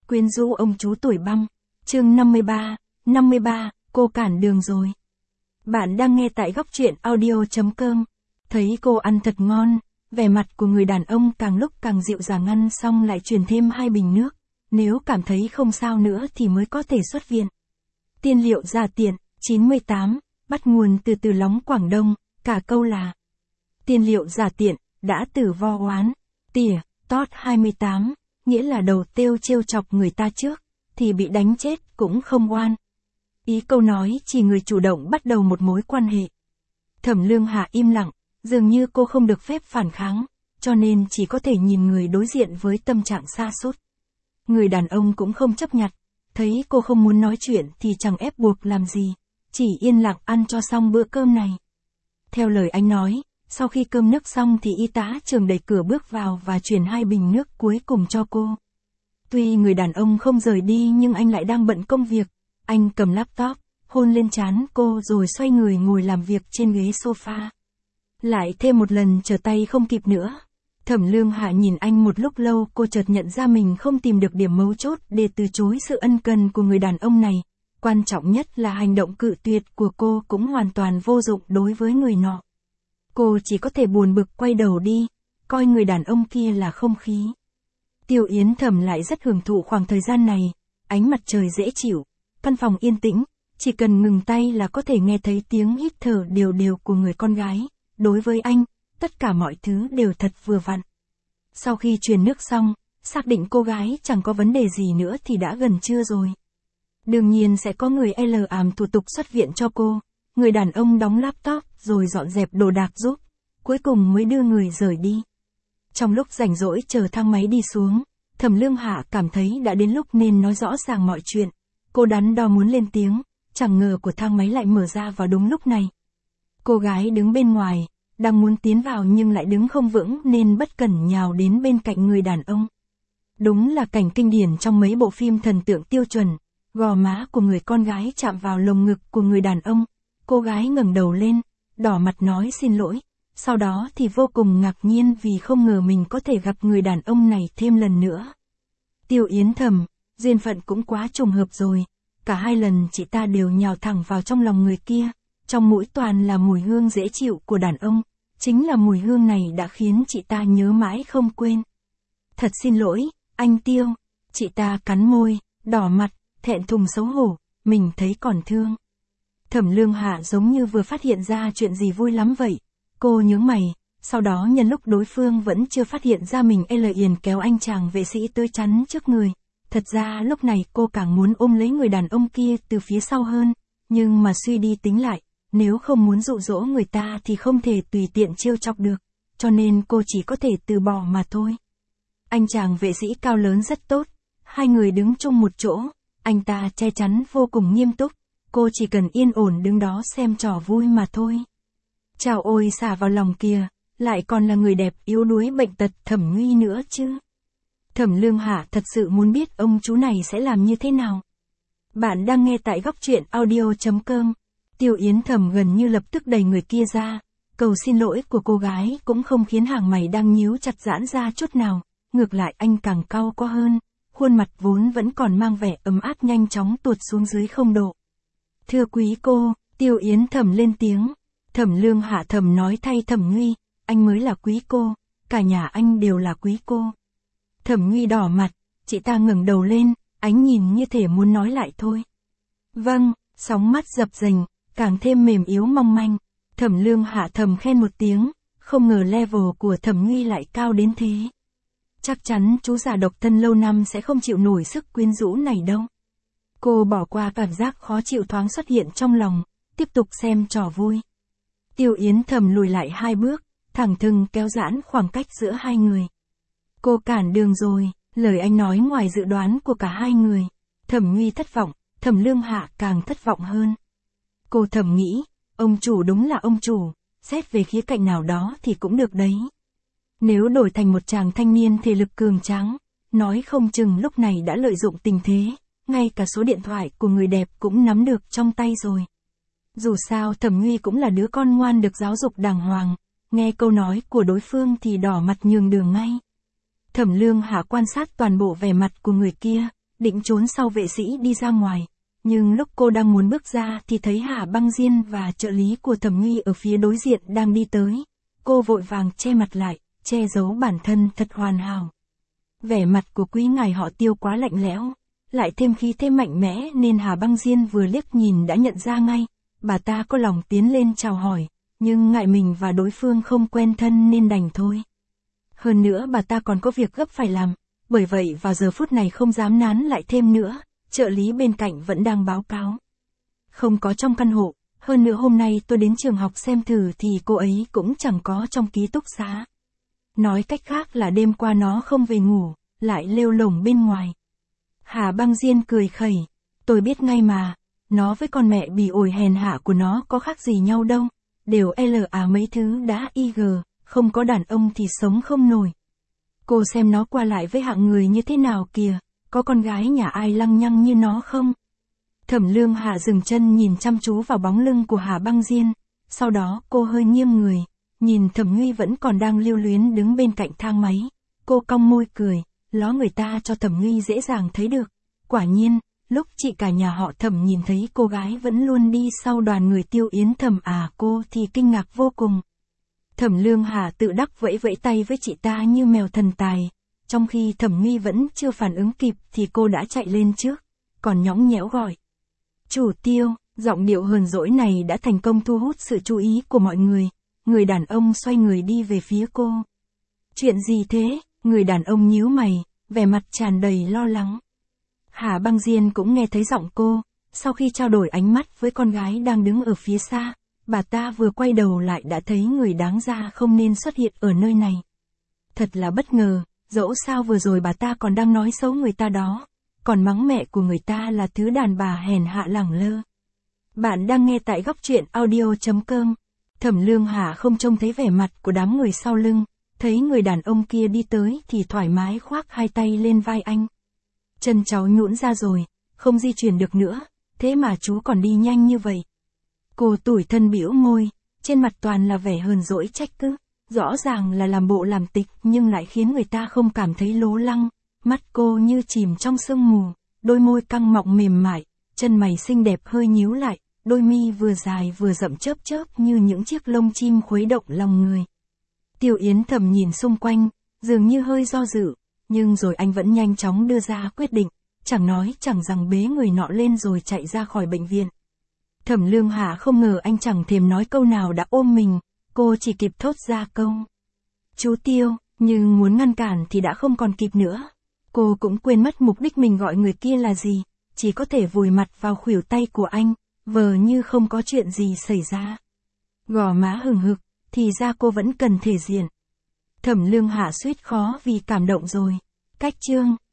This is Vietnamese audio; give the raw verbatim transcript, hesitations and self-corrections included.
quyến rũ ông chú tuổi băng. Chương năm mươi ba, năm mươi ba, cô cản đường rồi. Bạn đang nghe tại góc truyện audio chấm com. Thấy cô ăn thật ngon, vẻ mặt của người đàn ông càng lúc càng dịu dàng, ăn xong lại truyền thêm hai bình nước. Nếu cảm thấy không sao nữa thì mới có thể xuất viện. Tiên liệu Già Tiện, chín mươi tám, bắt nguồn từ từ Lóng Quảng Đông, cả câu là tiên liệu Già Tiện, đã tử vo oán, tỉa, tót hai mươi tám, nghĩa là đầu têu trêu chọc người ta trước, thì bị đánh chết cũng không oan. Ý câu nói chỉ người chủ động bắt đầu một mối quan hệ. Thẩm Lương Hạ im lặng, dường như cô không được phép phản kháng, cho nên chỉ có thể nhìn người đối diện với tâm trạng sa sút. Người đàn ông cũng không chấp nhặt, thấy cô không muốn nói chuyện thì chẳng ép buộc làm gì, chỉ yên lặng ăn cho xong bữa cơm này. Theo lời anh nói, sau khi cơm nước xong thì y tá trưởng đẩy cửa bước vào và chuyển hai bình nước cuối cùng cho cô. Tuy người đàn ông không rời đi nhưng anh lại đang bận công việc. Anh cầm laptop, hôn lên trán cô rồi xoay người ngồi làm việc trên ghế sofa. Lại thêm một lần trở tay không kịp nữa. Thẩm Lương Hạ nhìn anh một lúc lâu, cô chợt nhận ra mình không tìm được điểm mấu chốt để từ chối sự ân cần của người đàn ông này. Quan trọng nhất là hành động cự tuyệt của cô cũng hoàn toàn vô dụng đối với người nọ. Cô chỉ có thể buồn bực quay đầu đi, coi người đàn ông kia là không khí. Tiêu Yến Thầm lại rất hưởng thụ khoảng thời gian này, ánh mặt trời dễ chịu, căn phòng yên tĩnh, chỉ cần ngừng tay là có thể nghe thấy tiếng hít thở đều đều của người con gái. Đối với anh, tất cả mọi thứ đều thật vừa vặn. Sau khi truyền nước xong, xác định cô gái chẳng có vấn đề gì nữa thì đã gần trưa rồi. Đương nhiên sẽ có người làm thủ tục xuất viện cho cô. Người đàn ông đóng laptop rồi dọn dẹp đồ đạc giúp, cuối cùng mới đưa người rời đi. Trong lúc rảnh rỗi chờ thang máy đi xuống, Thẩm Lương Hạ cảm thấy đã đến lúc nên nói rõ ràng mọi chuyện. Cô đắn đo muốn lên tiếng, chẳng ngờ của thang máy lại mở ra vào đúng lúc này. Cô gái đứng bên ngoài, đang muốn tiến vào nhưng lại đứng không vững nên bất cẩn nhào đến bên cạnh người đàn ông. Đúng là cảnh kinh điển trong mấy bộ phim thần tượng tiêu chuẩn, gò má của người con gái chạm vào lồng ngực của người đàn ông. Cô gái ngẩng đầu lên, đỏ mặt nói xin lỗi, sau đó thì vô cùng ngạc nhiên vì không ngờ mình có thể gặp người đàn ông này thêm lần nữa. Tiêu Yến Thầm, duyên phận cũng quá trùng hợp rồi, cả hai lần chị ta đều nhào thẳng vào trong lòng người kia, trong mũi toàn là mùi hương dễ chịu của đàn ông, chính là mùi hương này đã khiến chị ta nhớ mãi không quên. Thật xin lỗi, anh Tiêu, chị ta cắn môi, đỏ mặt, thẹn thùng xấu hổ, mình thấy còn thương. Thẩm Lương Hạ giống như vừa phát hiện ra chuyện gì vui lắm vậy. Cô nhướng mày, sau đó nhân lúc đối phương vẫn chưa phát hiện ra mình liền kéo anh chàng vệ sĩ tới chắn trước người. Thật ra lúc này cô càng muốn ôm lấy người đàn ông kia từ phía sau hơn, nhưng mà suy đi tính lại, nếu không muốn dụ dỗ người ta thì không thể tùy tiện trêu chọc được, cho nên cô chỉ có thể từ bỏ mà thôi. Anh chàng vệ sĩ cao lớn rất tốt, hai người đứng chung một chỗ, anh ta che chắn vô cùng nghiêm túc. Cô chỉ cần yên ổn đứng đó xem trò vui mà thôi. Chào ôi xả vào lòng kìa, lại còn là người đẹp yếu đuối bệnh tật Thẩm Nguy nữa chứ. Thẩm Lương Hạ thật sự muốn biết ông chú này sẽ làm như thế nào. Bạn đang nghe tại góc truyện audio chấm com. Tiêu Yến Thầm gần như lập tức đẩy người kia ra. Cầu xin lỗi của cô gái cũng không khiến hàng mày đang nhíu chặt giãn ra chút nào. Ngược lại anh càng cau có hơn. Khuôn mặt vốn vẫn còn mang vẻ ấm áp nhanh chóng tuột xuống dưới không độ. Thưa quý cô, Tiêu Yến Thầm lên tiếng. Thẩm Lương Hạ thầm nói thay Thẩm Nguy, anh mới là quý cô, cả nhà anh đều là quý cô. Thẩm Nguy đỏ mặt, chị ta ngẩng đầu lên, ánh nhìn như thể muốn nói lại thôi. Vâng, sóng mắt dập dềnh, càng thêm mềm yếu mong manh. Thẩm Lương Hạ thầm khen một tiếng, không ngờ level của Thẩm Nguy lại cao đến thế. Chắc chắn chú già độc thân lâu năm sẽ không chịu nổi sức quyến rũ này đâu. Cô bỏ qua cảm giác khó chịu thoáng xuất hiện trong lòng, tiếp tục xem trò vui. Tiêu Yến Thầm lùi lại hai bước, thẳng thừng kéo giãn khoảng cách giữa hai người. Cô cản đường rồi, lời anh nói ngoài dự đoán của cả hai người. Thẩm Nguy thất vọng, Thẩm Lương Hạ càng thất vọng hơn. Cô thầm nghĩ, ông chủ đúng là ông chủ, xét về khía cạnh nào đó thì cũng được đấy. Nếu đổi thành một chàng thanh niên thể lực cường tráng, nói không chừng lúc này đã lợi dụng tình thế, ngay cả số điện thoại của người đẹp cũng nắm được trong tay rồi. Dù sao Thẩm Nguy cũng là đứa con ngoan được giáo dục đàng hoàng, nghe câu nói của đối phương thì đỏ mặt nhường đường ngay. Thẩm Lương Hạ quan sát toàn bộ vẻ mặt của người kia, định trốn sau vệ sĩ đi ra ngoài. Nhưng lúc cô đang muốn bước ra thì thấy Hà Băng Diên và trợ lý của Thẩm Nguy ở phía đối diện đang đi tới. Cô vội vàng che mặt lại, che giấu bản thân thật hoàn hảo. Vẻ mặt của quý ngài họ Tiêu quá lạnh lẽo, lại thêm khí thế mạnh mẽ nên Hà Băng Diên vừa liếc nhìn đã nhận ra ngay. Bà ta có lòng tiến lên chào hỏi, nhưng ngại mình và đối phương không quen thân nên đành thôi. Hơn nữa bà ta còn có việc gấp phải làm, bởi vậy vào giờ phút này không dám nán lại thêm nữa, trợ lý bên cạnh vẫn đang báo cáo. Không có trong căn hộ, hơn nữa hôm nay tôi đến trường học xem thử thì cô ấy cũng chẳng có trong ký túc xá. Nói cách khác là đêm qua nó không về ngủ, lại lêu lổng bên ngoài. Hà Băng Diên cười khẩy, tôi biết ngay mà, nó với con mẹ bỉ ổi hèn hạ của nó có khác gì nhau đâu, đều L à mấy thứ đã I G, không có đàn ông thì sống không nổi. Cô xem nó qua lại với hạng người như thế nào kìa, có con gái nhà ai lăng nhăng như nó không? Thẩm Lương Hạ dừng chân nhìn chăm chú vào bóng lưng của Hà Băng Diên, sau đó cô hơi nghiêng người, nhìn Thẩm Nguy vẫn còn đang lưu luyến đứng bên cạnh thang máy. Cô cong môi cười, ló người ta cho Thẩm Nguy dễ dàng thấy được. Quả nhiên, lúc chị cả nhà họ Thẩm nhìn thấy cô gái vẫn luôn đi sau đoàn người Tiêu Yến Thẩm à cô thì kinh ngạc vô cùng. Thẩm Lương Hà tự đắc vẫy vẫy tay với chị ta như mèo thần tài, trong khi Thẩm Nguy vẫn chưa phản ứng kịp thì cô đã chạy lên trước, còn nhõng nhẽo gọi. Chủ Tiêu, giọng điệu hờn dỗi này đã thành công thu hút sự chú ý của mọi người, người đàn ông xoay người đi về phía cô. Chuyện gì thế? Người đàn ông nhíu mày, vẻ mặt tràn đầy lo lắng. Hà Băng Diên cũng nghe thấy giọng cô, sau khi trao đổi ánh mắt với con gái đang đứng ở phía xa, bà ta vừa quay đầu lại đã thấy người đáng ra không nên xuất hiện ở nơi này. Thật là bất ngờ, dẫu sao vừa rồi bà ta còn đang nói xấu người ta đó, còn mắng mẹ của người ta là thứ đàn bà hèn hạ lẳng lơ. Bạn đang nghe tại góc truyện audio chấm com. Thẩm Lương Hà không trông thấy vẻ mặt của đám người sau lưng, thấy người đàn ông kia đi tới thì thoải mái khoác hai tay lên vai anh. Chân cháu nhũn ra rồi, không di chuyển được nữa, thế mà chú còn đi nhanh như vậy. Cô tủi thân bĩu môi, trên mặt toàn là vẻ hờn dỗi trách cứ, rõ ràng là làm bộ làm tịch nhưng lại khiến người ta không cảm thấy lố lăng, mắt cô như chìm trong sương mù, đôi môi căng mọng mềm mại, chân mày xinh đẹp hơi nhíu lại, đôi mi vừa dài vừa rậm chớp chớp như những chiếc lông chim khuấy động lòng người. Tiêu Yến Thẩm nhìn xung quanh, dường như hơi do dự, nhưng rồi anh vẫn nhanh chóng đưa ra quyết định, chẳng nói chẳng rằng bế người nọ lên rồi chạy ra khỏi bệnh viện. Thẩm Lương Hạ không ngờ anh chẳng thèm nói câu nào đã ôm mình, cô chỉ kịp thốt ra câu. Chú Tiêu, nhưng muốn ngăn cản thì đã không còn kịp nữa. Cô cũng quên mất mục đích mình gọi người kia là gì, chỉ có thể vùi mặt vào khuỷu tay của anh, vờ như không có chuyện gì xảy ra. Gò má hừng hực, thì ra cô vẫn cần thể diện. Thẩm Lương Hạ suýt khó vì cảm động rồi. Cách chương